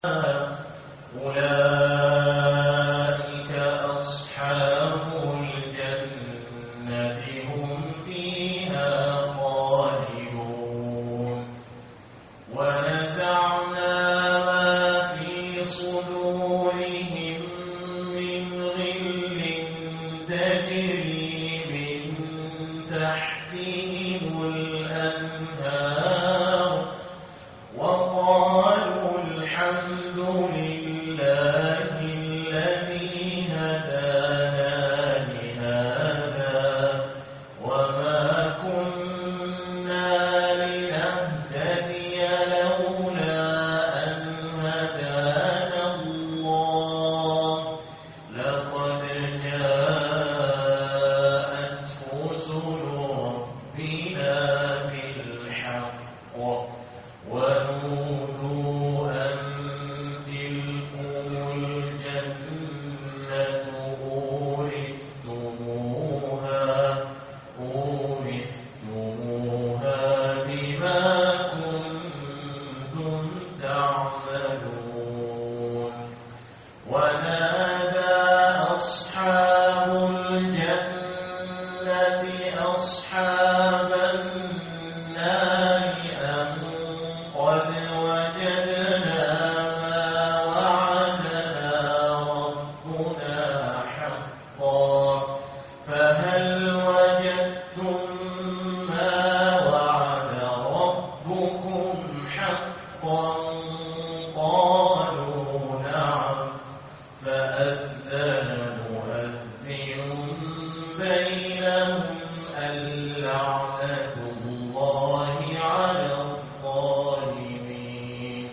أولئك أصحاب الجنة هم فيها خالدون ونزعنا ما في صدورهم من غل تجري من تحتهم الأنهار وقالوا الحمد لله الذي هدانا لهذا وما كنا لنهتدي لولا أن هدانا الله لقد جاءت رسل ربنا بالحق ونودوا أن تلكم الجنة أورثتموها بما كنتم تعملون ونادى أصحاب الجنة أصحاب النار أن قد وجدنا ما وعدنا ربنا حقا فهل وجدتم ما وعد ربكم حقا قالوا نعم فأذن مؤذن بينهم اللعنة الله على الظالمين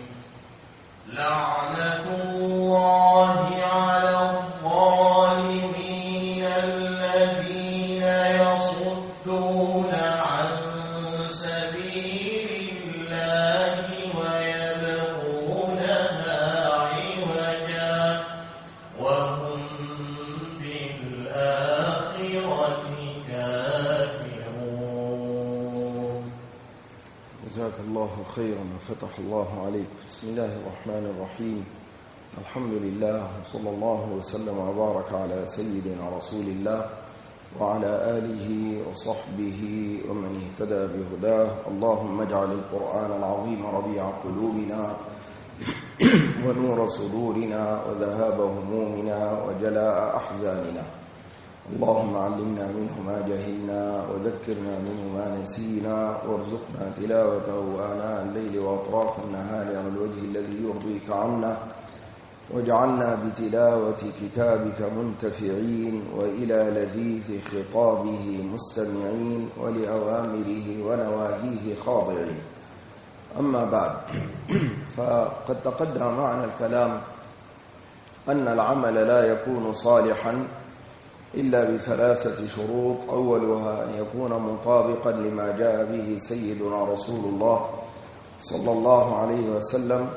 لعنة الله على الظالمين الذين يصدون عن سبيل الله ويبغونها عوجا وهم بالآخرة كافرون. جزاك الله خيرا وفتح الله عليك. بسم الله الرحمن الرحيم. الحمد لله وصلى الله وسلم وبارك على سيدنا رسول الله وعلى آله وصحبه ومن اهتدى بهداه. اللهم اجعل القرآن العظيم ربيع قلوبنا ونور صدورنا وذهاب همومنا وجلاء أحزاننا. اللهم علمنا منه ما جهلنا وذكرنا منه ما نسينا وارزقنا تلاوته آناء الليل وأطراف النهار على الوجه الذي يرضيك عنا واجعلنا بتلاوة كتابك منتفعين وإلى لذيذ خطابه مستمعين ولأوامره ونواهيه خاضعين. أما بعد، فقد تقدم معنا الكلام أن العمل لا يكون صالحا إلا بثلاثة شروط. أولها أن يكون مطابقا لما جاء به سيدنا رسول الله صلى الله عليه وسلم،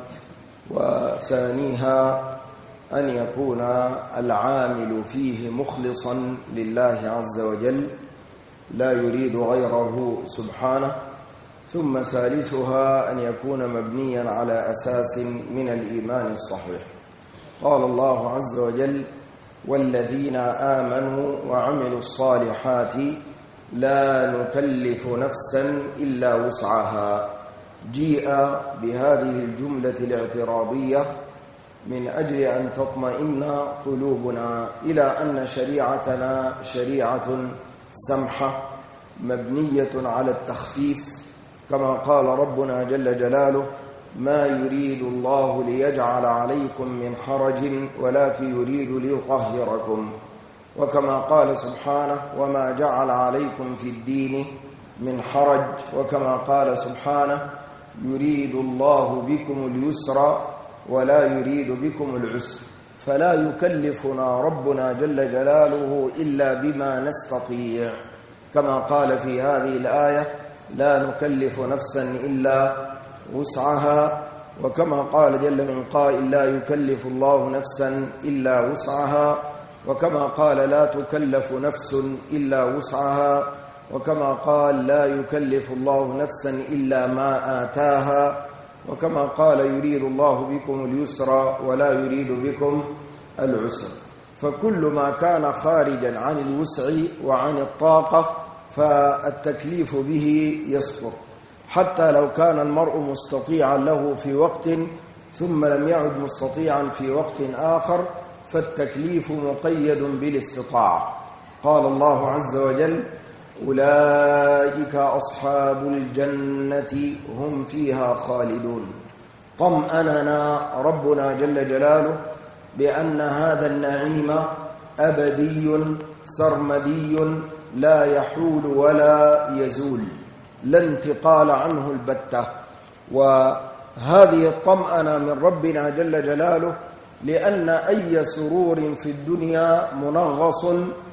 وثانيها أن يكون العامل فيه مخلصا لله عز وجل لا يريد غيره سبحانه، ثم ثالثها أن يكون مبنيا على أساس من الإيمان الصحيح. قال الله عز وجل: والذين آمنوا وعملوا الصالحات لا نكلف نفسا إلا وسعها. جيء بهذه الجملة الاعتراضية من أجل أن تطمئن قلوبنا إلى أن شريعتنا شريعة سمحة مبنية على التخفيف، كما قال ربنا جل جلاله: ما يريد الله ليجعل عليكم من حرج ولكن يريد ليطهركم. وكما قال سبحانه: وما جعل عليكم في الدين من حرج. وكما قال سبحانه: يريد الله بكم اليسر ولا يريد بكم العسر. فلا يكلفنا ربنا جل جلاله إلا بما نستطيع، كما قال في هذه الآية: لا نكلف نفسا إلا وسعها. وكما قال جل من قائل: لا يكلف الله نفسا إلا وسعها. وكما قال: لا تكلف نفس إلا وسعها. وكما قال: لا يكلف الله نفسا إلا ما آتاها. وكما قال يريد الله بكم اليسر ولا يريد بكم العسر. فكل ما كان خارجا عن الوسع وعن الطاقة فالتكليف به يسقط، حتى لو كان المرء مستطيعا له في وقت ثم لم يعد مستطيعا في وقت آخر فالتكليف مقيد بالاستطاعة. قال الله عز وجل: أولئك أصحاب الجنة هم فيها خالدون. طمأننا ربنا جل جلاله بأن هذا النعيم أبدي سرمدي لا يحول ولا يزول، لا انتقال عنه البتة. وهذه الطمأنة من ربنا جل جلاله لأن أي سرور في الدنيا منغص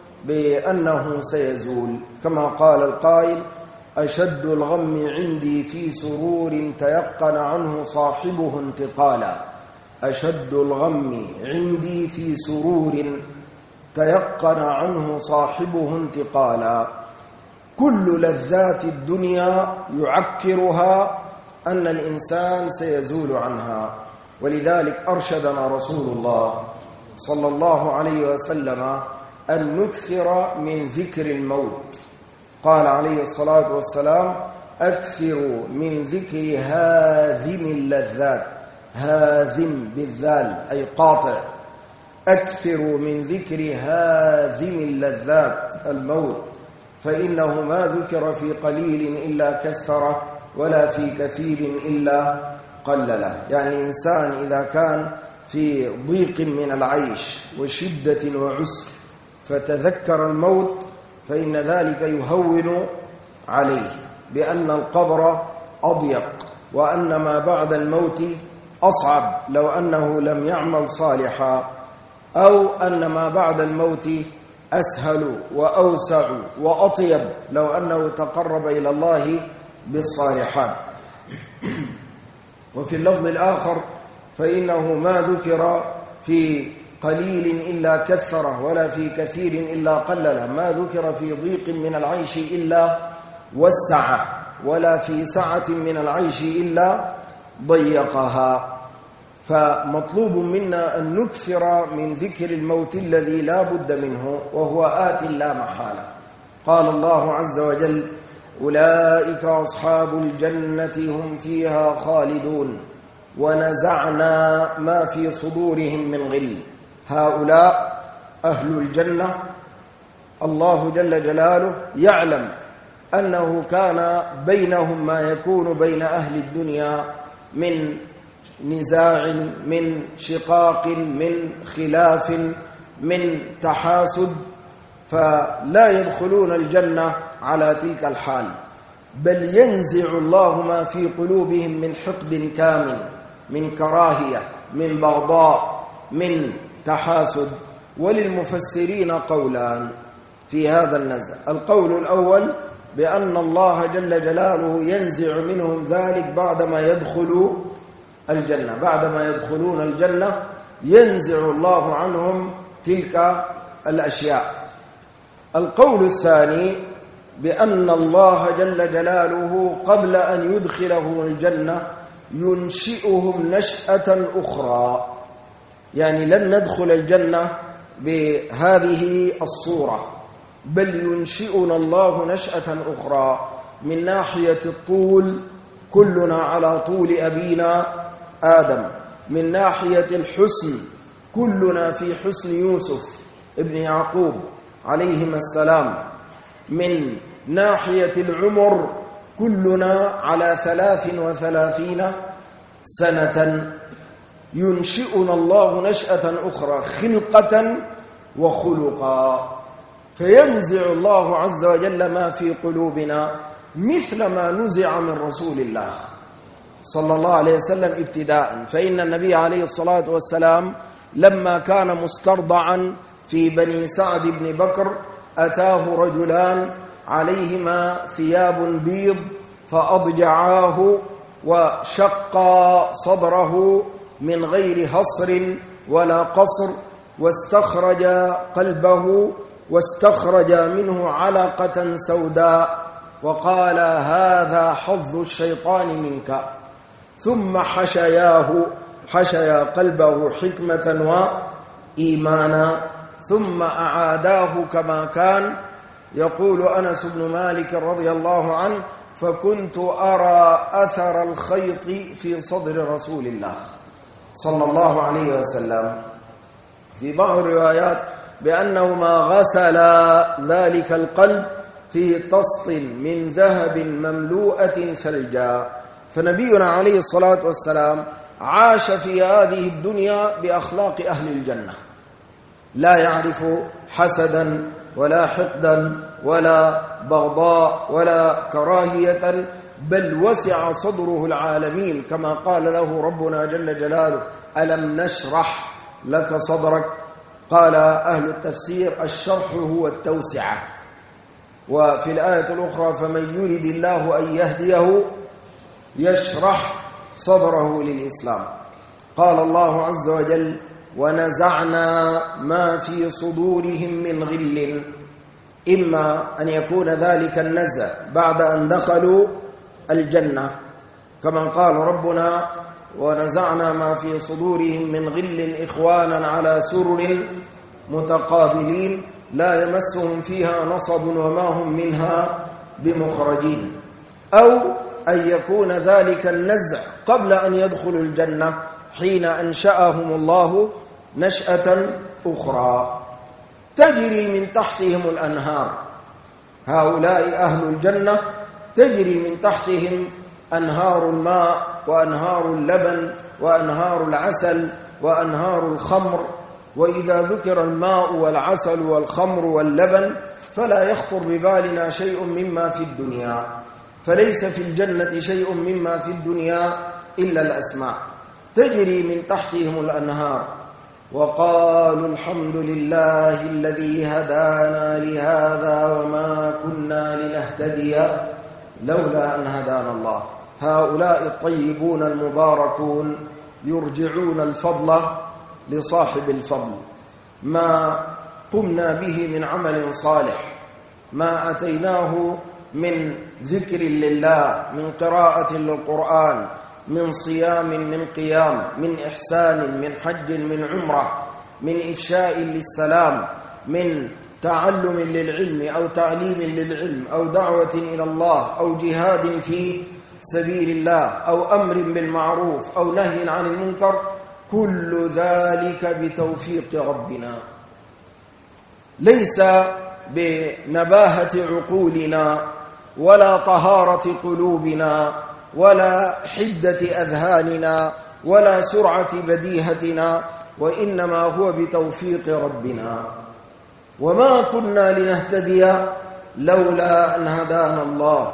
بأنه سيزول، كما قال القائل: أشد الغم عندي في سرور تيقن عنه صاحبه انتقالا. أشد الغم عندي في سرور تيقن عنه صاحبه انتقالا. كل لذات الدنيا يعكرها أن الإنسان سيزول عنها، ولذلك أرشدنا رسول الله صلى الله عليه وسلم أن نكثر من ذكر الموت. قال عليه الصلاة والسلام: أكثروا من ذكر هاذم اللذات. هاذم بالذال أي قاطع. أكثروا من ذكر هاذم اللذات الموت، فإنه ما ذكر في قليل إلا كثره ولا في كثير إلا قلله. يعني إنسان إذا كان في ضيق من العيش وشدة وعسر فتذكر الموت فإن ذلك يهون عليه بأن القبر أضيق وأن ما بعد الموت أصعب لو أنه لم يعمل صالحا، أو أن ما بعد الموت أسهل وأوسع وأطيب لو أنه تقرب إلى الله بالصالحات. وفي اللفظ الآخر: فإنه ما ذكر في قليل إلا كثره ولا في كثير إلا قلله، ما ذكر في ضيق من العيش إلا وسعه، ولا في سعة من العيش إلا ضيقها. فمطلوب منا أن نكثر من ذكر الموت الذي لا بد منه وهو آت لا محالة. قال الله عز وجل: أولئك أصحاب الجنة هم فيها خالدون ونزعنا ما في صدورهم من غل. هؤلاء أهل الجنة. الله جل جلاله يعلم أنه كان بينهم ما يكون بين أهل الدنيا من نزاع، من شقاق، من خلاف، من تحاسد، فلا يدخلون الجنة على تلك الحال، بل ينزع الله ما في قلوبهم من حقد كامل، من كراهية، من بغضاء، من تحاسد. وللمفسرين قولان في هذا النزع. القول الأول بأن الله جل جلاله ينزع منهم ذلك بعدما يدخلوا الجنة، بعدما يدخلون الجنة ينزع الله عنهم تلك الأشياء. القول الثاني بأن الله جل جلاله قبل أن يدخلهم الجنة ينشئهم نشأة أخرى، يعني لن ندخل الجنة بهذه الصورة، بل ينشئنا الله نشأة أخرى. من ناحية الطول كلنا على طول أبينا آدم، من ناحية الحسن كلنا في حسن يوسف ابن يعقوب عليهما السلام، من ناحية العمر كلنا على 33 سنة. ينشئنا الله نشأة أخرى خلقة وخلقا، فينزع الله عز وجل ما في قلوبنا مثل ما نزع من رسول الله صلى الله عليه وسلم ابتداء. فإن النبي عليه الصلاة والسلام لما كان مسترضعا في بني سعد بن بكر أتاه رجلان عليهما ثياب بيض فأضجعاه وشقا صدره من غير هصر ولا قصر، واستخرج قلبه واستخرج منه علقة سوداء وقال: هذا حظ الشيطان منك. ثم حشيا قلبه حكمة وإيمانا ثم أعاداه كما كان. يقول أنس بن مالك رضي الله عنه: فكنت أرى أثر الخيط في صدر رسول الله صلى الله عليه وسلم. في بعض الروايات بأنهما غسل ذلك القلب في طست من ذهب مملوءة ثلجا. فنبينا عليه الصلاة والسلام عاش في هذه الدنيا بأخلاق أهل الجنة، لا يعرف حسدا ولا حقدا ولا بغضاء ولا كراهية، بل وسع صدره العالمين كما قال له ربنا جل جلاله: ألم نشرح لك صدرك. قال أهل التفسير: الشرح هو التوسعة. وفي الآية الأخرى: فمن يرد الله أن يهديه يشرح صدره للإسلام. قال الله عز وجل: ونزعنا ما في صدورهم من غل. إما أن يكون ذلك النزع بعد أن دخلوا الجنة كما قال ربنا: ونزعنا ما في صدورهم من غل إخوانا على سرر متقابلين لا يمسهم فيها نصب وما هم منها بمخرجين. أو أن يكون ذلك النزع قبل أن يدخلوا الجنة حين أنشأهم الله نشأة أخرى تجري من تحتهم الأنهار. هؤلاء أهل الجنة تجري من تحتهم أنهار الماء وأنهار اللبن وأنهار العسل وأنهار الخمر. وإذا ذكر الماء والعسل والخمر واللبن فلا يخطر ببالنا شيء مما في الدنيا، فليس في الجنة شيء مما في الدنيا إلا الأسماء. تجري من تحتهم الأنهار. وقالوا: الحمد لله الذي هدانا لهذا وما كنا لنهتدي لولا أن هدانا الله. هؤلاء الطيبون المباركون يرجعون الفضل لصاحب الفضل. ما قمنا به من عمل صالح، ما أتيناه من ذكر لله، من قراءة للقرآن، من صيام، من قيام، من إحسان، من حج، من عمرة، من إفشاء للسلام، من تعلم للعلم أو تعليم للعلم أو دعوة إلى الله أو جهاد في سبيل الله أو أمر بالمعروف أو نهي عن المنكر، كل ذلك بتوفيق ربنا، ليس بنباهة عقولنا ولا طهارة قلوبنا ولا حدة أذهاننا ولا سرعة بديهتنا، وإنما هو بتوفيق ربنا. وما كنا لنهتدي لولا أن هدانا الله.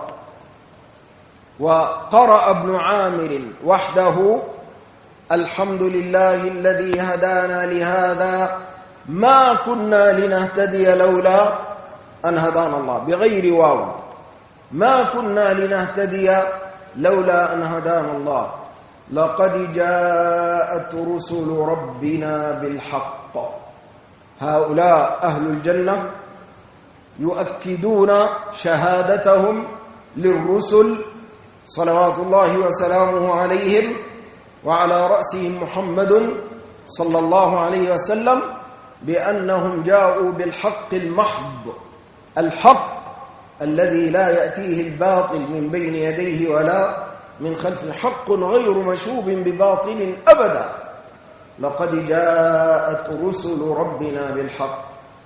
وقرأ ابن عامر وحده: الحمد لله الذي هدانا لهذا ما كنا لنهتدي لولا أن هدانا الله، بغير واو. ما كنا لنهتدي لولا أن هدانا الله، لقد جاءت رسل ربنا بالحق. هؤلاء أهل الجنة يؤكدون شهادتهم للرسل صلوات الله وسلامه عليهم، وعلى رأسهم محمد صلى الله عليه وسلم، بأنهم جاءوا بالحق المحض، الحق الذي لا يأتيه الباطل من بين يديه ولا من خلفه، حق غير مشوب بباطل أبدا. لقد جاءت رسل ربنا بالحق.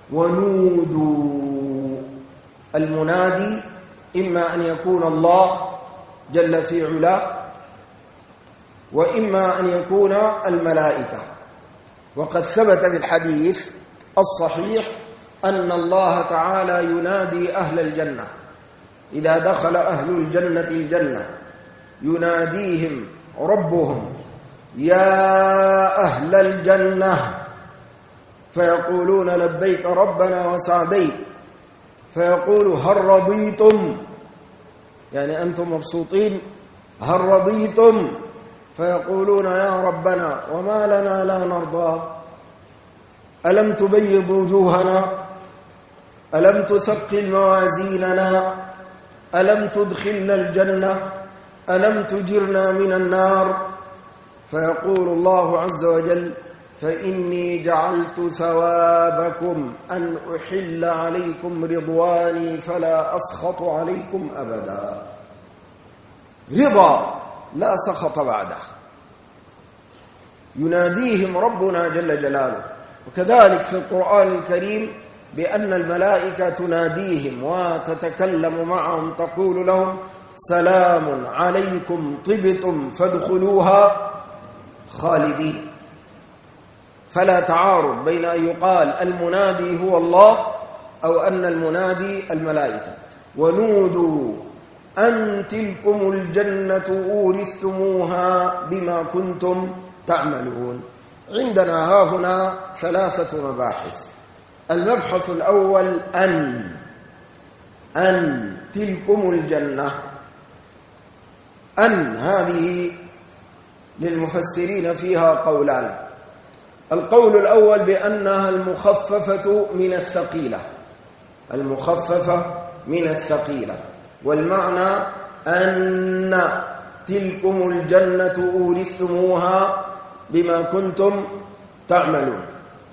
ونودوا، المنادي إما أن يكون الله جل في علاه، وإما أن يكون الملائكة. وقد ثبت بالحديث الصحيح أن الله تعالى ينادي أهل الجنة إذا دخل أهل الجنة الجنة، يناديهم ربهم: يا أهل الجنة، فيقولون: لبيك ربنا وسعديك. فيقول: هل رضيتم؟ يعني أنتم مبسوطين؟ هل رضيتم؟ فيقولون: يا ربنا وما لنا لا نرضى؟ ألم تبيض وجوهنا؟ ألم تثقل موازيننا؟ ألم تدخلنا الجنة؟ ألم تجرنا من النار؟ فيقول الله عز وجل: فإني جعلت ثوابكم أن أحل عليكم رضواني فلا أسخط عليكم أبدا. رضا لا سخط بعده. يناديهم ربنا جل جلاله. وكذلك في القرآن الكريم بأن الملائكة تناديهم وتتكلم معهم تقول لهم: سلام عليكم طبتم فادخلوها خالدين. فلا تعارض بين أن يقال المنادي هو الله أو أن المنادي الملائكة. ونودوا أن تلكم الجنة أورثتموها بما كنتم تعملون. عندنا هاهنا 3 مباحث. المبحث الأول أن تلكم الجنة. أن هذه للمفسرين فيها قولان. القول الأول بأنها المخففة من الثقيلة، المخففة من الثقيلة، والمعنى أن تلكم الجنة أورثتموها بما كنتم تعملون،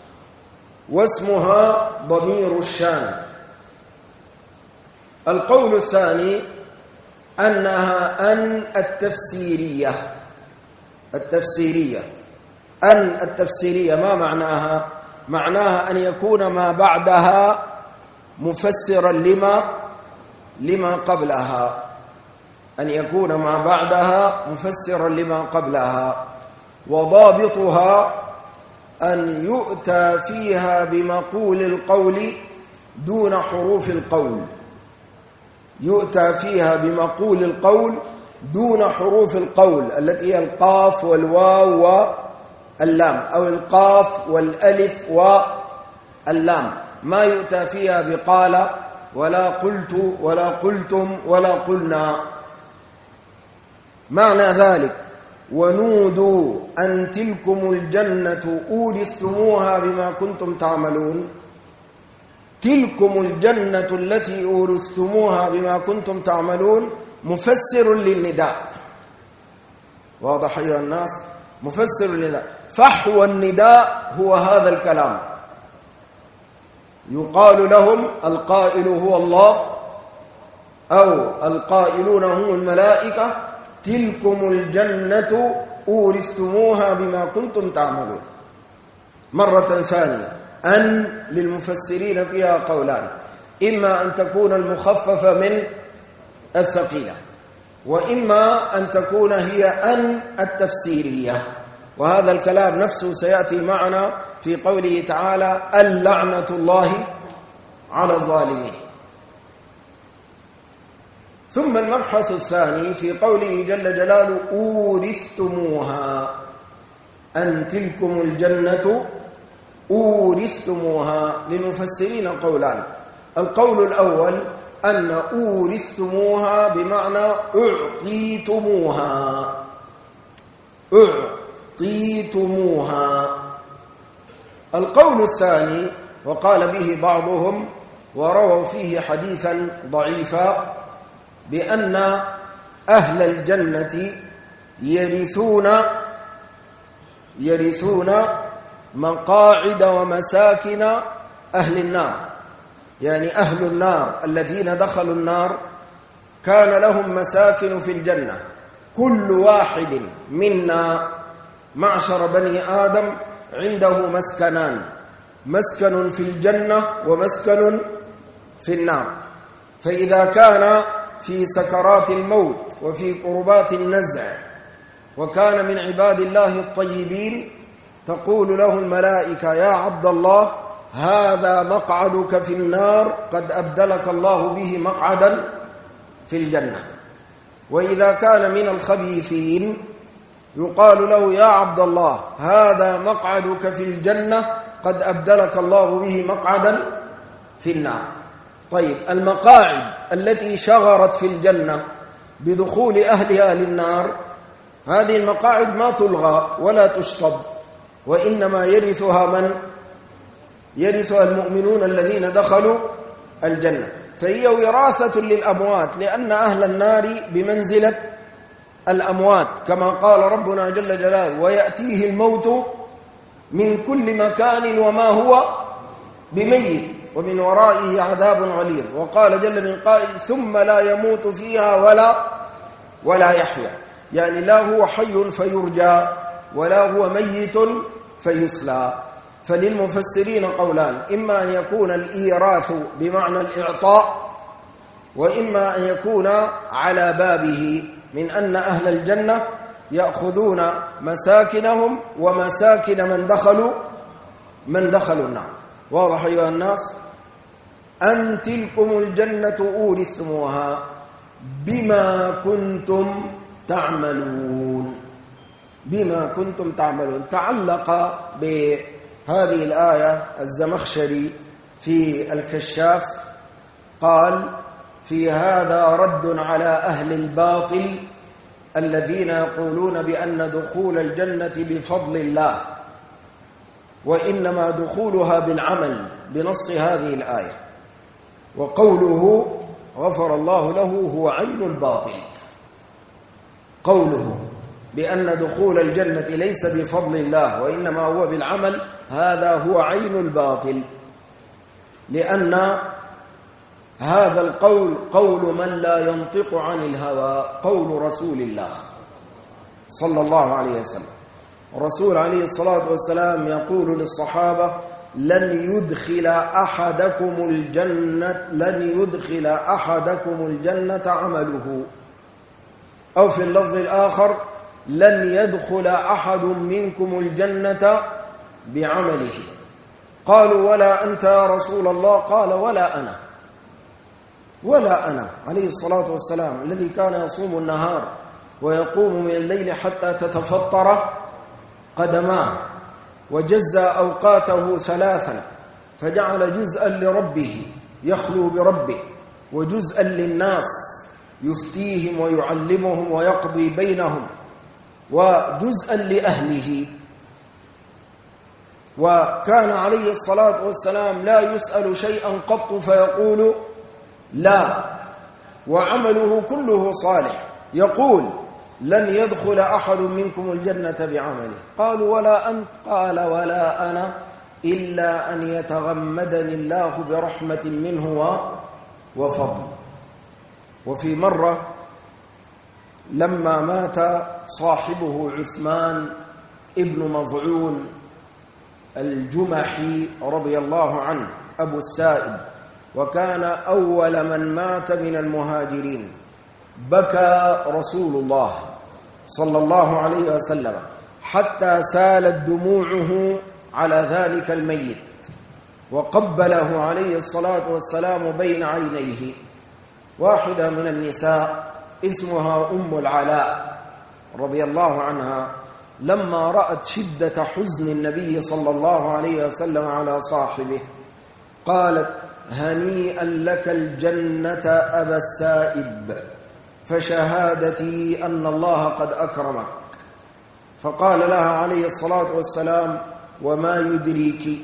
واسمها ضمير الشان. القول الثاني أنها أن التفسيرية. أن التفسيرية ما معناها؟ معناها أن يكون ما بعدها مفسرا لما قبلها، أن يكون ما بعدها مفسرا لما قبلها. وضابطها أن يؤتى فيها بمقول القول دون حروف القول. يؤتى فيها بمقول القول دون حروف القول التي هي القاف والواو واللام، أو القاف والألف واللام. ما يؤتى فيها بقال ولا قلت ولا قلتم ولا قلنا. معنى ذلك: ونودوا أن تلكم الجنة أورثتموها بما كنتم تعملون. تلكم الجنة التي أورثتموها بما كنتم تعملون مفسر للنداء. واضح أيها الناس؟ مفسر للنداء. فحوى النداء هو هذا الكلام. يقال لهم: القائل هو الله، أو القائلون هم الملائكة: تلكم الجنة أورثتموها بما كنتم تعملون. مرة ثانية، أن للمفسرين فيها قولان: إما أن تكون المخففة من الثقيلة، وإما أن تكون هي أن التفسيرية. وهذا الكلام نفسه سيأتي معنا في قوله تعالى: اللعنة الله على الظالمين. ثم المبحث الثاني في قوله جل جلاله: أورثتموها. أن تلكم الجنة أورثتموها. للمفسرين قولان. القول الأول أن أورثتموها بمعنى أعطيتموها. أعطيتموها. القول الثاني وقال به بعضهم ورووا فيه حديثا ضعيفا بأن أهل الجنة يرثون مقاعد ومساكن أهل النار. يعني أهل النار الذين دخلوا النار كان لهم مساكن في الجنة. كل واحد منا معشر بني آدم عنده مسكنان: مسكن في الجنة ومسكن في النار. فإذا كان في سكرات الموت وفي قربات النزع وكان من عباد الله الطيبين تقول له الملائكة: يا عبد الله، هذا مقعدك في النار، قد أبدلك الله به مقعدا في الجنة. وإذا كان من الخبيثين يقال له: يا عبد الله، هذا مقعدك في الجنة، قد أبدلك الله به مقعدا في النار. طيب، المقاعد التي شغرت في الجنة بدخول أهلها للنار، هذه المقاعد ما تلغى ولا تشطب، وإنما يرثها من؟ يرثها المؤمنون الذين دخلوا الجنة. فهي وراثة للأموات، لأن أهل النار بمنزلة الأموات كما قال ربنا جل جلاله ويأتيه الموت من كل مكان وما هو بميت ومن ورائه عذاب غليظ. وقال جل من قائل ثم لا يموت فيها ولا يحيا، يعني لا هو حي فيرجى ولا هو ميت فيسلى. فللمفسرين قولان، إما أن يكون الإيراث بمعنى الإعطاء، وإما أن يكون على بابه من أن أهل الجنة يأخذون مساكنهم ومساكن من دخلوا النار. واضح أيها الناس؟ أن تلكم الجنة أورثتموها بما كنتم تعملون. بما كنتم تعملون. تعلق بهذه الآية الزمخشري في الكشاف، قال في هذا رد على أهل الباطل الذين يقولون بأن دخول الجنة بفضل الله، وإنما دخولها بالعمل بنص هذه الآية. وقوله غفر الله له هو عين الباطل. قوله بأن دخول الجنة ليس بفضل الله وإنما هو بالعمل، هذا هو عين الباطل، لأن هذا القول قول من لا ينطق عن الهوى، قول رسول الله صلى الله عليه وسلم. الرسول عليه الصلاة والسلام يقول للصحابة لن يدخل أحدكم الجنة عمله، أو في اللفظ الآخر لن يدخل أحد منكم الجنة بعمله. قالوا ولا أنت يا رسول الله؟ قال ولا أنا عليه الصلاة والسلام، الذي كان يصوم النهار ويقوم من الليل حتى تتفطر قدماه، وجزى أوقاته ثلاثا، فجعل جزءا لربه يخلو بربه، وجزءا للناس يفتيهم ويعلمهم ويقضي بينهم، وجزءا لأهله. وكان عليه الصلاة والسلام لا يسأل شيئا قط فيقول لا، وعمله كله صالح. يقول لن يدخل أحد منكم الجنة بعمله. قالوا ولا أنت؟ قال ولا أنا، إلا أن يتغمدني الله برحمة منه وفضل. وفي مرة لما مات صاحبه عثمان ابن مظعون الجمحي رضي الله عنه أبو السائب، وكان أول من مات من المهاجرين، بكى رسول الله صلى الله عليه وسلم حتى سالت دموعه على ذلك الميت، وقبله عليه الصلاة والسلام بين عينيه. واحدة من النساء اسمها أم العلاء رضي الله عنها، لما رأت شدة حزن النبي صلى الله عليه وسلم على صاحبه قالت هنيئا لك الجنة أبا السائب، فشهادتي أن الله قد أكرمك. فقال لها عليه الصلاة والسلام وما يدريك؟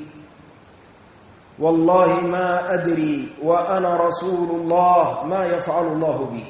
والله ما أدري وأنا رسول الله ما يفعل الله بي.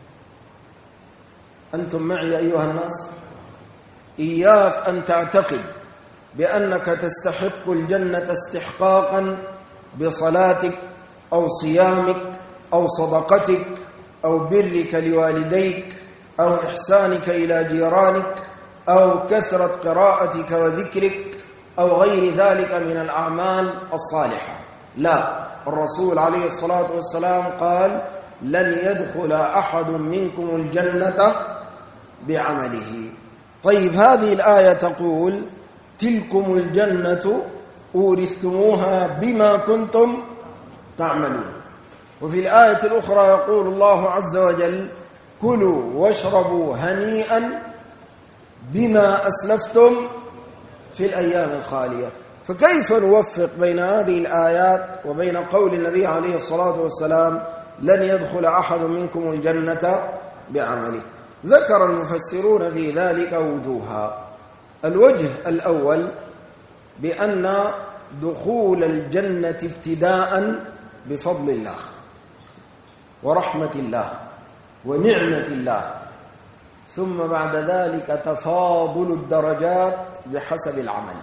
أنتم معي أيها الناس؟ إياك أن تعتقد بأنك تستحق الجنة استحقاقا بصلاتك أو صيامك أو صدقتك أو برك لوالديك أو إحسانك إلى جيرانك أو كثرة قراءتك وذكرك أو غير ذلك من الأعمال الصالحة. لا، الرسول عليه الصلاة والسلام قال لن يدخل أحد منكم الجنة بعمله. طيب، هذه الآية تقول تلكم الجنة أورثتموها بما كنتم تعملون. وفي الآية الأخرى يقول الله عز وجل كلوا واشربوا هنيئا بما أسلفتم في الأيام الخالية. فكيف نوفق بين هذه الآيات وبين قول النبي عليه الصلاة والسلام لن يدخل أحد منكم الجنة بعمله؟ ذكر المفسرون في ذلك وجوها. الوجه الأول بأن دخول الجنة ابتداء بفضل الله ورحمة الله ونعمة الله، ثم بعد ذلك تفاضل الدرجات بحسب العمل.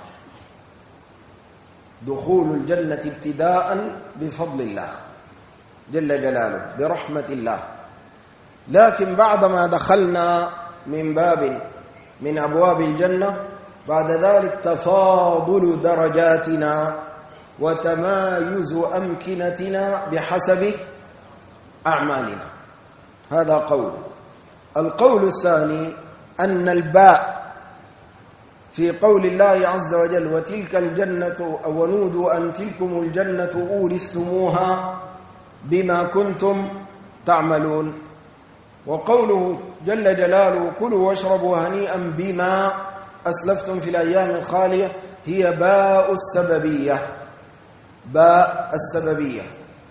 دخول الجنة ابتداء بفضل الله جل جلاله برحمة الله، لكن بعدما دخلنا من باب من أبواب الجنة بعد ذلك تفاضل درجاتنا وتمايز أمكنتنا بحسب أعمالنا. هذا قول. القول الثاني أن الباء في قول الله عز وجل وتلك الجنة ونودوا أن تلكم الجنة أورثتموها بما كنتم تعملون، وقوله جل جلاله كلوا واشربوا هنيئا بما أسلفتم في الأيام الخالية هي باء السببية، باء السببية.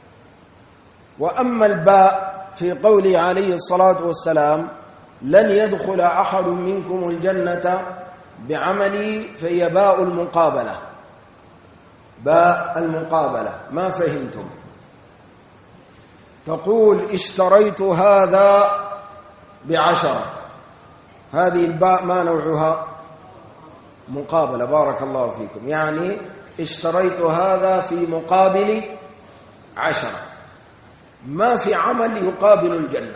وأما الباء في قوله عليه الصلاة والسلام لن يدخل أحد منكم الجنة بعملي فهي باء المقابلة، باء المقابلة. ما فهمتم؟ تقول اشتريت هذا ب10، هذه الباء ما نوعها؟ مقابلة. بارك الله فيكم. يعني اشتريت هذا في مقابل 10، ما في عمل يقابل الجنة.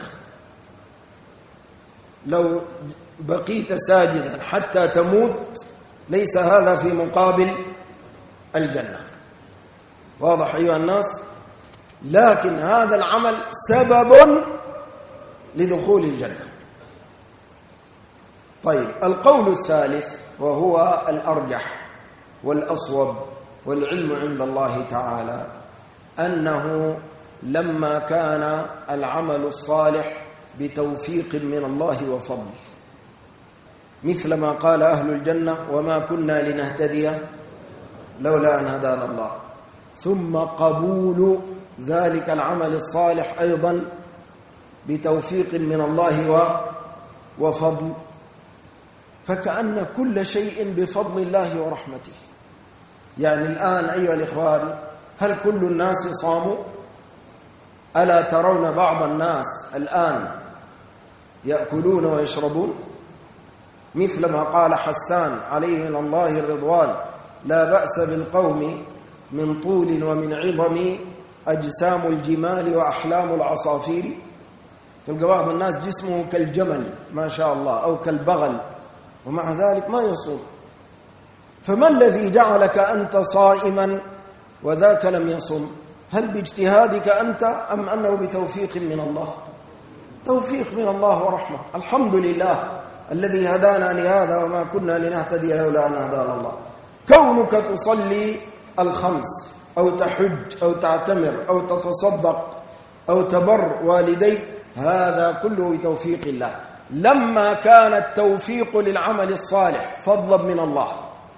لو بقيت ساجدا حتى تموت ليس هذا في مقابل الجنة. واضح أيها الناس؟ لكن هذا العمل سبب لدخول الجنة. طيب، القول الثالث وهو الأرجح والأصوب والعلم عند الله تعالى أنه لما كان العمل الصالح بتوفيق من الله وفضل، مثل ما قال أهل الجنة وما كنا لنهتدي لولا أن هدانا الله، ثم قبول ذلك العمل الصالح أيضا بتوفيق من الله وفضل، فكأن كل شيء بفضل الله ورحمته. يعني الآن أيها الإخوان، هل كل الناس صاموا؟ ألا ترون بعض الناس الآن يأكلون ويشربون؟ مثل ما قال حسان عليه من الله الرضوان لا بأس بالقوم من طول ومن عظم أجسام الجمال وأحلام العصافير. تلقى بعض الناس جسمه كالجمل ما شاء الله أو كالبغل ومع ذلك ما يصوم. فما الذي جعلك أنت صائما وذاك لم يصم؟ هل باجتهادك أنت أم أنه بتوفيق من الله؟ توفيق من الله ورحمة. الحمد لله الذي هدانا لهذا وما كنا لنهتدي لولا أن هدانا الله. كونك تصلي الخمس أو تحج أو تعتمر أو تتصدق أو تبر والديك هذا كله بتوفيق الله. لما كان التوفيق للعمل الصالح فضلا من الله،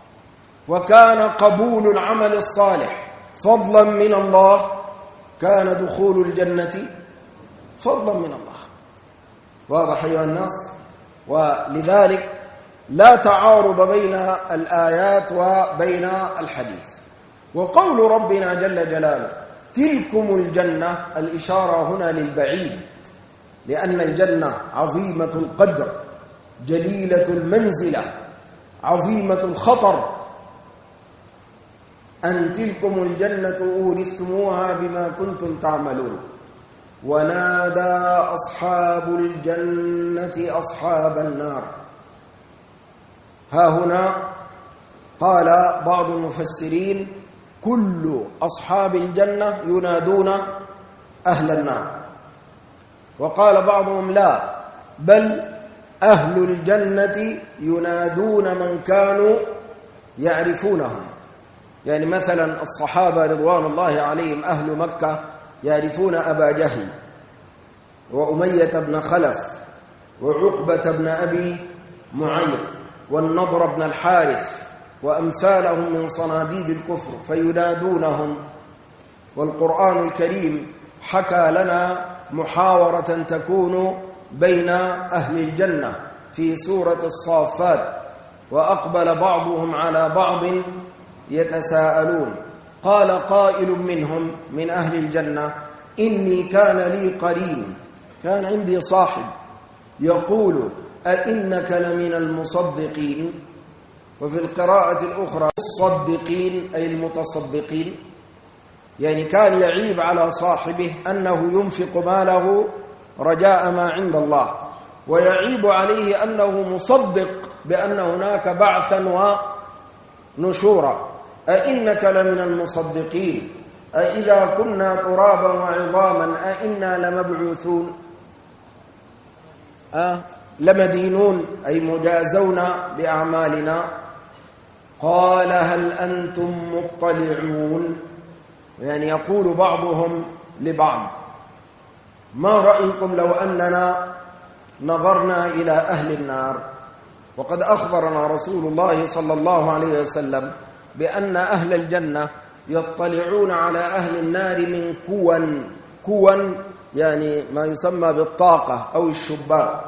وكان قبول العمل الصالح فضلا من الله، كان دخول الجنة فضلا من الله. واضح أيها الناس؟ ولذلك لا تعارض بين الآيات وبين الحديث. وقول ربنا جل جلاله تلكم الجنة، الإشارة هنا للبعيد، لأن الجنة عظيمة القدر جليلة المنزلة عظيمة الخطر. أن تلكم الجنة أورثتموها بما كنتم تعملون. ونادى أصحاب الجنة أصحاب النار. ها هنا قال بعض المفسرين كل أصحاب الجنة ينادون أهل النار، وقال بعضهم لا، بل أهل الجنة ينادون من كانوا يعرفونهم. يعني مثلا الصحابة رضوان الله عليهم أهل مكة يعرفون أبا جهل وأمية بن خلف وعقبة بن أبي معيط والنضر بن الحارث وأمثالهم من صناديد الكفر فينادونهم. والقرآن الكريم حكى لنا محاورة تكون بين أهل الجنة في سورة الصافات وأقبل بعضهم على بعض يتساءلون. قال قائل منهم من أهل الجنة إني كان لي قرين، كان عندي صاحب يقول أئنك لمن المصدقين. وفي القراءة الأخرى الصدقين أي المتصدقين، يعني كان يعيب على صاحبه أنه ينفق ماله رجاء ما عند الله، ويعيب عليه أنه مصدق بأن هناك بعثا ونشورا. أئنك لمن المصدقين أئذا كنا ترابا وعظاما أئنا لمبعوثون لمدينون أي مجازون بأعمالنا. قال هل أنتم مطلعون، يعني يقول بعضهم لبعض ما رأيكم لو أننا نظرنا إلى أهل النار؟ وقد أخبرنا رسول الله صلى الله عليه وسلم بأن أهل الجنة يطلعون على أهل النار من كون يعني ما يسمى بالطاقة أو الشباك.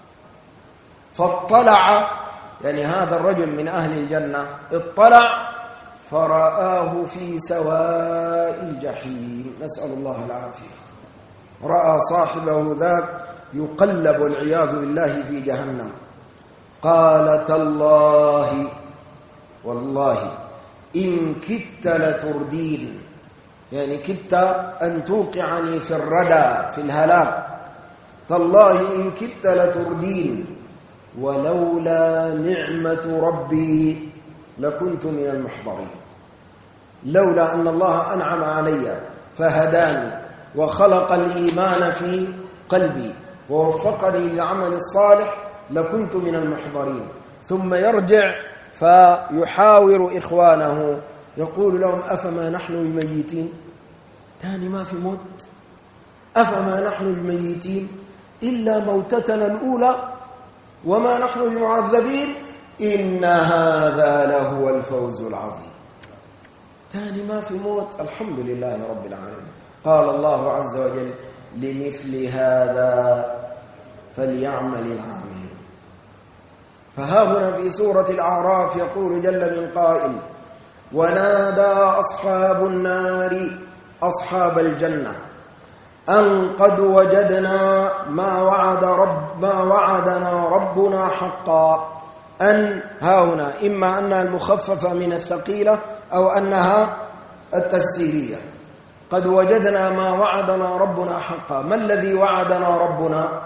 فاطلع يعني هذا الرجل من أهل الجنة اطلع فرآه في سواء الجحيم، نسأل الله العافية. رأى صاحبه ذاك يقلب والعياذ بالله في جهنم. قال تالله والله إن كدت لتردين، يعني كدت أن توقعني في الردى في الهلاك. تالله إن كدت لتردين ولولا نعمة ربي لكنت من المحضرين. لولا أن الله أنعم علي فهداني وخلق الإيمان في قلبي ووفقني للعمل الصالح لكنت من المحضرين. ثم يرجع فيحاور إخوانه يقول لهم أفما نحن الميتين، تاني ما في موت، أفما نحن الميتين إلا موتتنا الأولى وما نحن بمعذبين إن هذا لهو الفوز العظيم. تاني ما في موت، الحمد لله رب العالمين. قال الله عز وجل لمثل هذا فليعمل العاملون. فها هنا في سورة الأعراف يقول جل من قائل ونادى أصحاب النار أصحاب الجنة أن قد وجدنا ما وعدنا ربنا حقا. أن ها هنا إما أنها المخففة من الثقيلة أو أنها التفسيرية. قد وجدنا ما وعدنا ربنا حقا. ما الذي وعدنا ربنا؟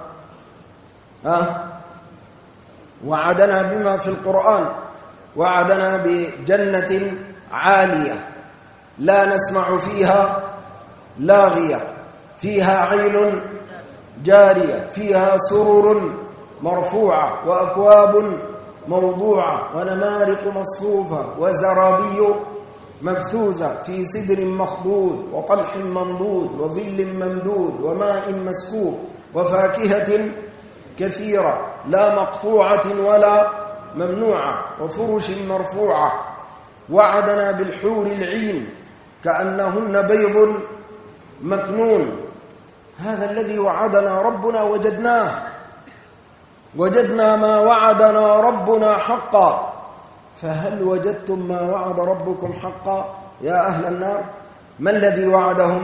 وعدنا بما في القرآن، وعدنا بجنة عالية لا نسمع فيها لاغية، فيها عين جارية، فيها سرر مرفوعة وأكواب موضوعة ونمارق مصفوفة وزرابي مبثوثة في سدر مخضود وطلح منضود وظل ممدود وماء مسكوب وفاكهة كثيرة لا مقطوعة ولا ممنوعة وفرش مرفوعة. وعدنا بالحور العين كأنهن بيض مكنون. هذا الذي وعدنا ربنا وجدنا ما وعدنا ربنا حقا. فهل وجدتم ما وعد ربكم حقا يا أهل النار؟ ما الذي وعدهم؟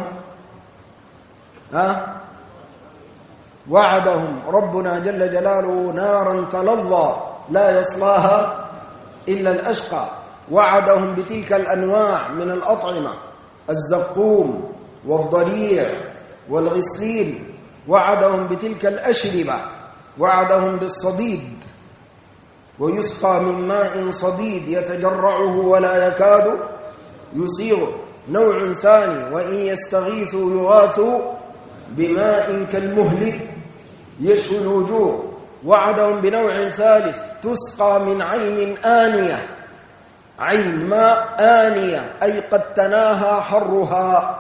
وعدهم ربنا جل جلاله نارا تلظى لا يصلاها إلا الأشقى. وعدهم بتلك الأنواع من الأطعمة الزقوم والضريع والغسلين. وعدهم بتلك الأشربة. وعدهم بالصديد ويسقى من ماء صديد يتجرعه ولا يكاد يسيغه. نوع ثاني وإن يستغيثوا يغاثوا بماء كالمهل يشوي الوجوه. وعدهم بنوع ثالث تسقى من عين آنية، عين ماء آنية أي قد تناهى حرها.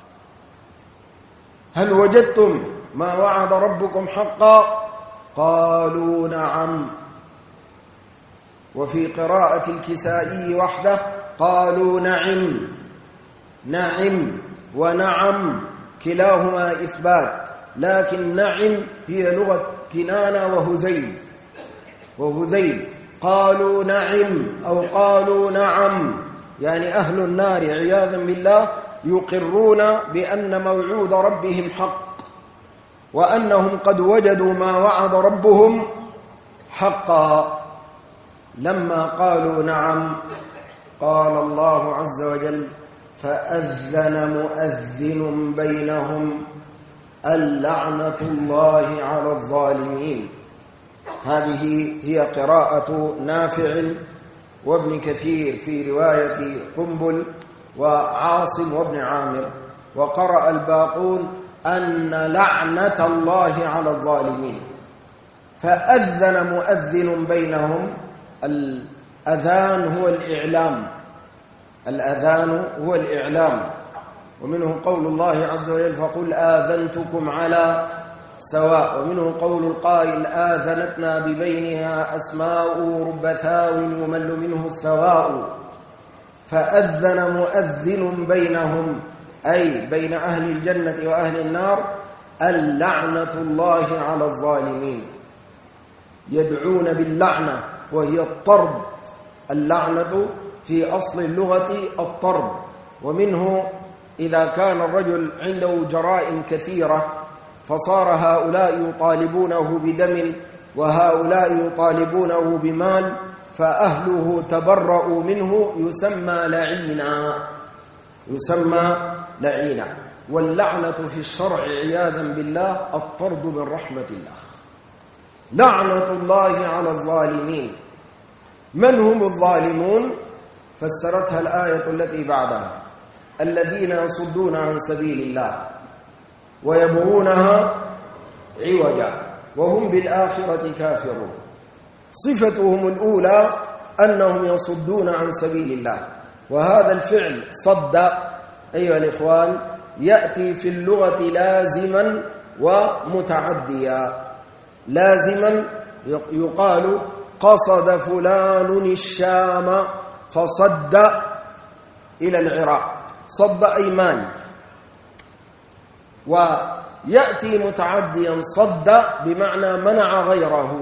هل وجدتم ما وعد ربكم حقا؟ قالوا نعم. وفي قراءة الكسائي وحده قالوا نعم. نعم ونعم كلاهما إثبات، لكن نعم هي لغة كنانة وهذيل. قالوا نعم أو قالوا نعم، يعني أهل النار عياذا بالله يقرون بأن موعود ربهم حق وأنهم قد وجدوا ما وعد ربهم حقا. لما قالوا نعم قال الله عز وجل فأذن مؤذن بينهم اللعنة الله على الظالمين. هذه هي قراءة نافع وابن كثير في رواية قنبل وعاصم وابن عامر، وقرأ الباقون أن لعنة الله على الظالمين. فأذن مؤذن بينهم. الأذان هو الإعلام، الأذان هو الإعلام، ومنه قول الله عز وجل فقل آذنتكم على سواء، ومنه قول القائل آذنتنا ببينها أسماء رب ثاو يمل منه السواء. فأذن مؤذن بينهم أي بين أهل الجنة وأهل النار اللعنة الله على الظالمين. يدعون باللعنة وهي الطرد. اللعنة في أصل اللغة الطرد، ومنه إذا كان الرجل عنده جرائم كثيرة فصار هؤلاء يطالبونه بدم وهؤلاء يطالبونه بمال، فأهله تبرؤوا منه، يسمى لعينا، يسمى لعينا. واللعنة في الشرع عياذا بالله الطرد من رحمة الله. لعنة الله على الظالمين. من هم الظالمون؟ فسرتها الآية التي بعدها الذين يصدون عن سبيل الله ويبغونها عوجا وهم بالآخرة كافرون. صفتهم الأولى أنهم يصدون عن سبيل الله، وهذا الفعل صد أيها الإخوان يأتي في اللغة لازما ومتعديا. لازما يقال قصد فلان الشام فصد إلى العراق، صد أي مال. ويأتي متعديا صد بمعنى منع غيره.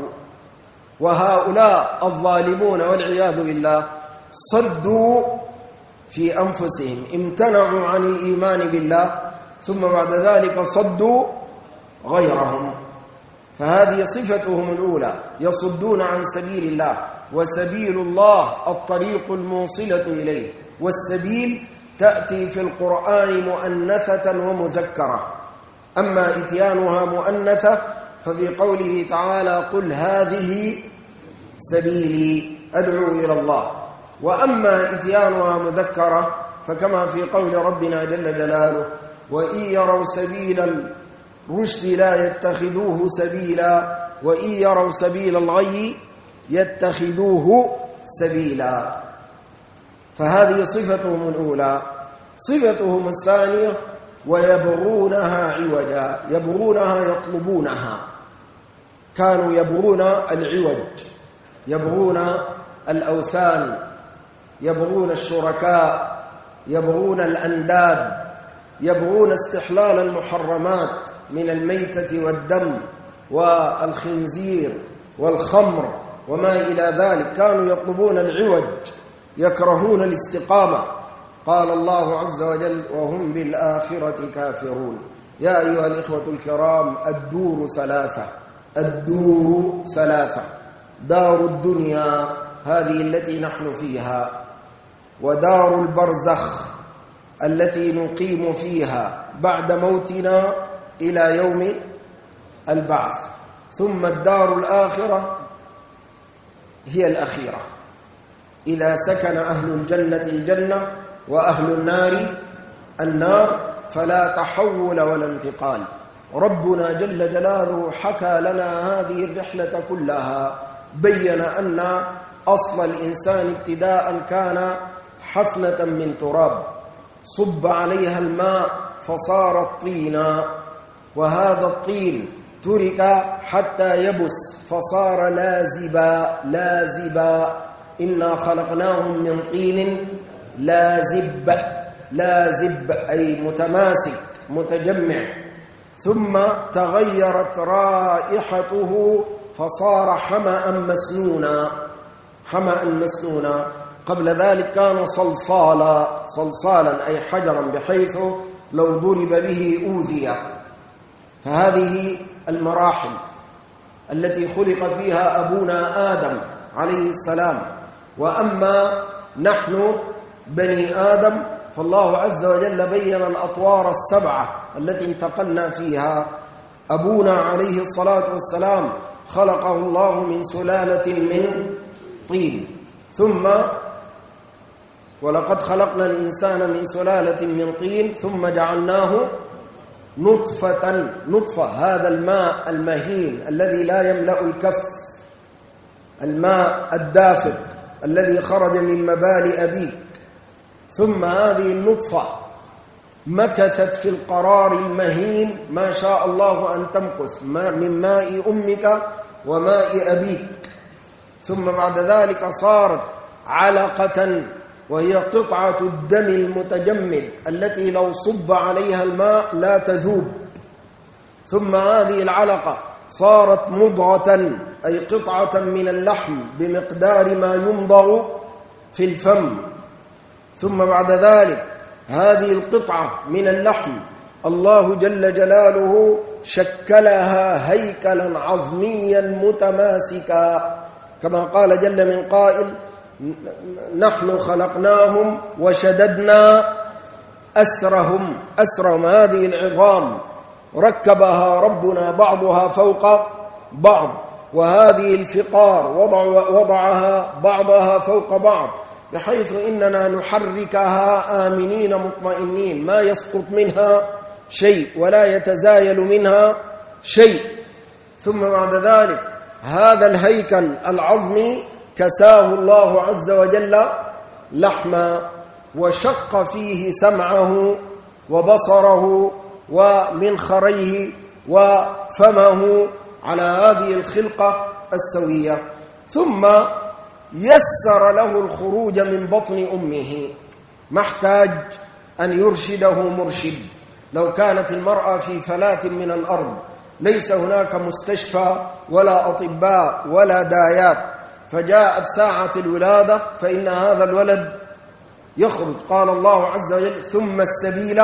وهؤلاء الظالمون والعياذ بالله صدوا في أنفسهم، امتنعوا عن الإيمان بالله، ثم بعد ذلك صدوا غيرهم. فهذه صفتهم الأولى، يصدون عن سبيل الله. وسبيل الله الطريق الموصلة إليه، والسبيل تأتي في القرآن مؤنثة ومذكرة. أما إتيانها مؤنثة ففي قوله تعالى قل هذه سبيلي أدعو إلى الله. وأما إتيانها مذكرة فكما في قول ربنا جل جلاله وإن يروا سبيل الرشد لا يتخذوه سبيلا وإن يروا سبيل الغي يتخذوه سبيلا. فهذه صفتهم الأولى. صفتهم الثانية ويبغونها عوجا. يبغونها يطلبونها. كانوا يبغون العوج، يبغون الأوثان، يبغون الشركاء، يبغون الأنداد، يبغون استحلال المحرمات من الميتة والدم والخنزير والخمر وما إلى ذلك. كانوا يطلبون العوج، يكرهون الاستقامة. قال الله عز وجل وهم بالآخرة كافرون. يا أيها الإخوة الكرام، الدور ثلاثة. الدور ثلاثة: دار الدنيا هذه التي نحن فيها، ودار البرزخ التي نقيم فيها بعد موتنا إلى يوم البعث، ثم الدار الآخرة هي الأخيرة. إذا سكن أهل الجنة الجنة وأهل النار النار فلا تحول ولا انتقال. ربنا جل جلاله حكى لنا هذه الرحلة كلها، بين أن أصل الإنسان ابتداء كان حفنة من تراب صب عليها الماء فصارت طينا، وهذا الطين ترك حتى يبس فصار لازبا. إنا خلقناهم من طين لازب أي متماسك متجمع. ثم تغيرت رائحته فصار حمأ مسنونا. قبل ذلك كان صلصالا أي حجرا بحيث لو ضرب به أوذي. فهذه المراحل. التي خلق فيها أبونا آدم عليه السلام. وأما نحن بني آدم فالله عز وجل بين الأطوار السبعة التي انتقلنا فيها. أبونا عليه الصلاة والسلام خلقه الله من سلالة من طين، ثم ولقد خلقنا الإنسان من سلالة من طين ثم جعلناه نطفة، هذا الماء المهين الذي لا يملأ الكف، الماء الدافق الذي خرج من مبال أبيك. ثم هذه النطفة مكثت في القرار المهين ما شاء الله أن تمكث من ماء أمك وماء أبيك. ثم بعد ذلك صارت علقة، وهي قطعة الدم المتجمد التي لو صب عليها الماء لا تذوب. ثم هذه العلقة صارت مضغة، أي قطعة من اللحم بمقدار ما يمضغ في الفم. ثم بعد ذلك هذه القطعة من اللحم الله جل جلاله شكلها هيكلا عظميا متماسكا، كما قال جل من قائل: نحن خلقناهم وشددنا أسرهم. هذه العظام ركبها ربنا بعضها فوق بعض، وهذه الفقار وضعها بعضها فوق بعض، بحيث إننا نحركها آمنين مطمئنين، ما يسقط منها شيء ولا يتزايل منها شيء. ثم بعد ذلك هذا الهيكل العظمي كساه الله عز وجل لحما، وشق فيه سمعه وبصره ومنخريه وفمه على هذه الخلقة السوية. ثم يسر له الخروج من بطن أمه، ما احتاج أن يرشده مرشد. لو كانت المرأة في فلاة من الأرض ليس هناك مستشفى ولا أطباء ولا دايات، فجاءت ساعة الولادة فإن هذا الولد يخرج. قال الله عز وجل: ثم السبيل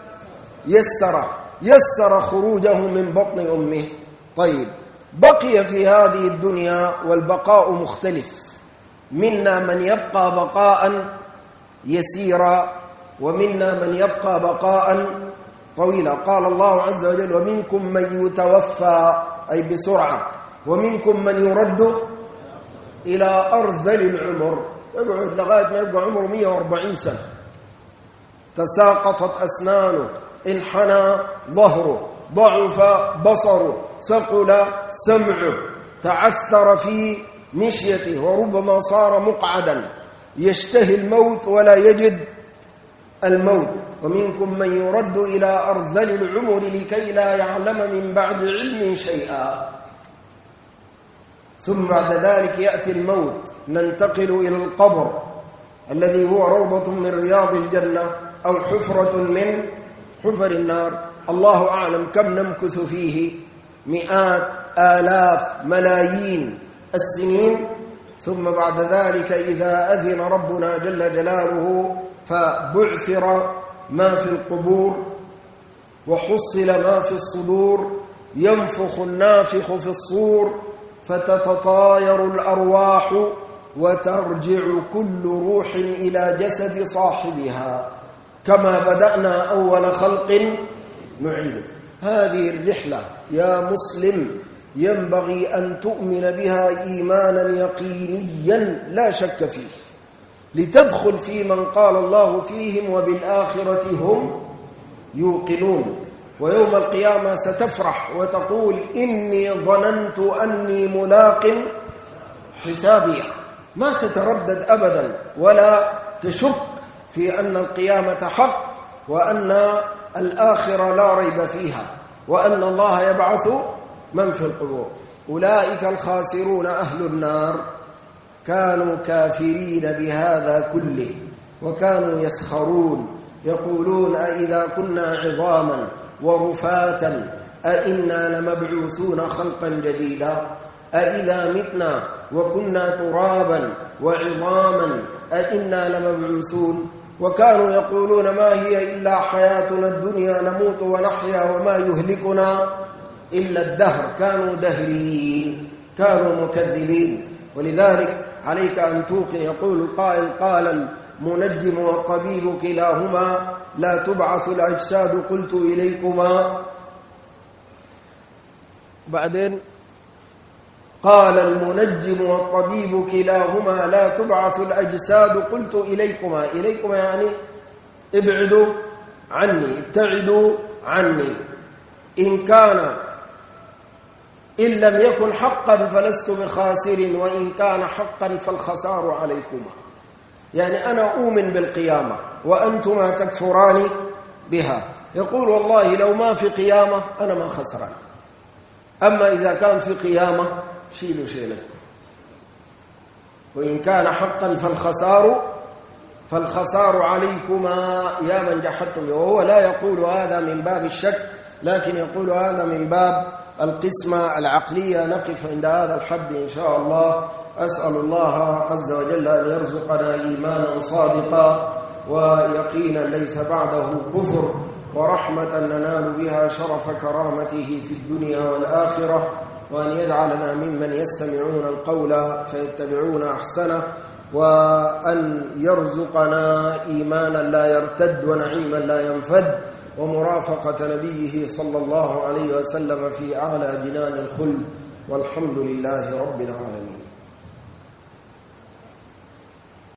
يسر خروجه من بطن أمه. طيب، بقي في هذه الدنيا والبقاء مختلف، منا من يبقى بقاء يسيرا ومنا من يبقى بقاء طويلا. قال الله عز وجل: ومنكم من يتوفى، أي بسرعة، ومنكم من يرد إلى أرذل العمر، يقعد لغاية ما يبقى عمره 140 سنة، تساقطت أسنانه، انحنى ظهره، ضعف بصره، ثقل سمعه، تعثر في مشيته، وربما صار مقعدا يشتهي الموت ولا يجد الموت. ومنكم من يرد إلى أرذل العمر لكي لا يعلم من بعد علم شيئا. ثم بعد ذلك يأتي الموت، ننتقل إلى القبر الذي هو روضة من رياض الجنة أو حفرة من حفر النار. الله أعلم كم نمكث فيه، مئات آلاف ملايين السنين. ثم بعد ذلك إذا أذن ربنا جل جلاله فبعثر ما في القبور وحصل ما في الصدور، ينفخ النافخ في الصور فتتطاير الأرواح وترجع كل روح إلى جسد صاحبها كما بدأنا أول خلق نعيده. هذه الرحلة يا مسلم ينبغي أن تؤمن بها إيمانا يقينيا لا شك فيه، لتدخل في من قال الله فيهم: وبالآخرة هم يوقنون. ويوم القيامة ستفرح وتقول: إني ظننت أني ملاق حسابي. ما تتردد أبدا ولا تشك في أن القيامة حق، وأن الآخرة لا ريب فيها، وأن الله يبعث من في القبور. أولئك الخاسرون أهل النار كانوا كافرين بهذا كله، وكانوا يسخرون يقولون: أئذا كنا عظاما ورفاتا أئنا لمبعوثون خلقا جديدا، أئذا متنا وكنا ترابا وعظاما أئنا لمبعوثون. وكانوا يقولون: ما هي إلا حياتنا الدنيا نموت ونحيا وما يهلكنا إلا الدهر كانوا دهريين، كانوا مكذبين. ولذلك عليك أن توقن. يقول القائل: قال المنجم والطبيب كلاهما لا تبعث الأجساد قلت إليكما. بعدين قال المنجم والطبيب كلاهما لا تبعث الأجساد قلت إليكما. إليكما يعني ابعدوا عني، ابتعدوا عني. إن لم يكن حقا فلست بخاسر، وإن كان حقا فالخسار عليكما. يعني أنا أؤمن بالقيامة وأنتما تكفران بها. يقول: والله لو ما في قيامة أنا ما خسران، أما إذا كان في قيامة شيلوا شيلتكم. وإن كان حقا فالخسار عليكما يا من جحدتم. وهو لا يقول هذا من باب الشك، لكن يقول هذا من باب القسمة العقلية. نقف عند هذا الحد إن شاء الله. أسأل الله عز وجل أن يرزقنا إيمانا صادقا ويقينا ليس بعده كفر، ورحمة ننال بها شرف كرامته في الدنيا والآخرة، وأن يجعلنا ممن يستمعون القول فيتبعون أحسنه، وأن يرزقنا إيمانا لا يرتد ونعيما لا ينفد، ومرافقة نبيه صلى الله عليه وسلم في أعلى جنان الخلد. والحمد لله رب العالمين.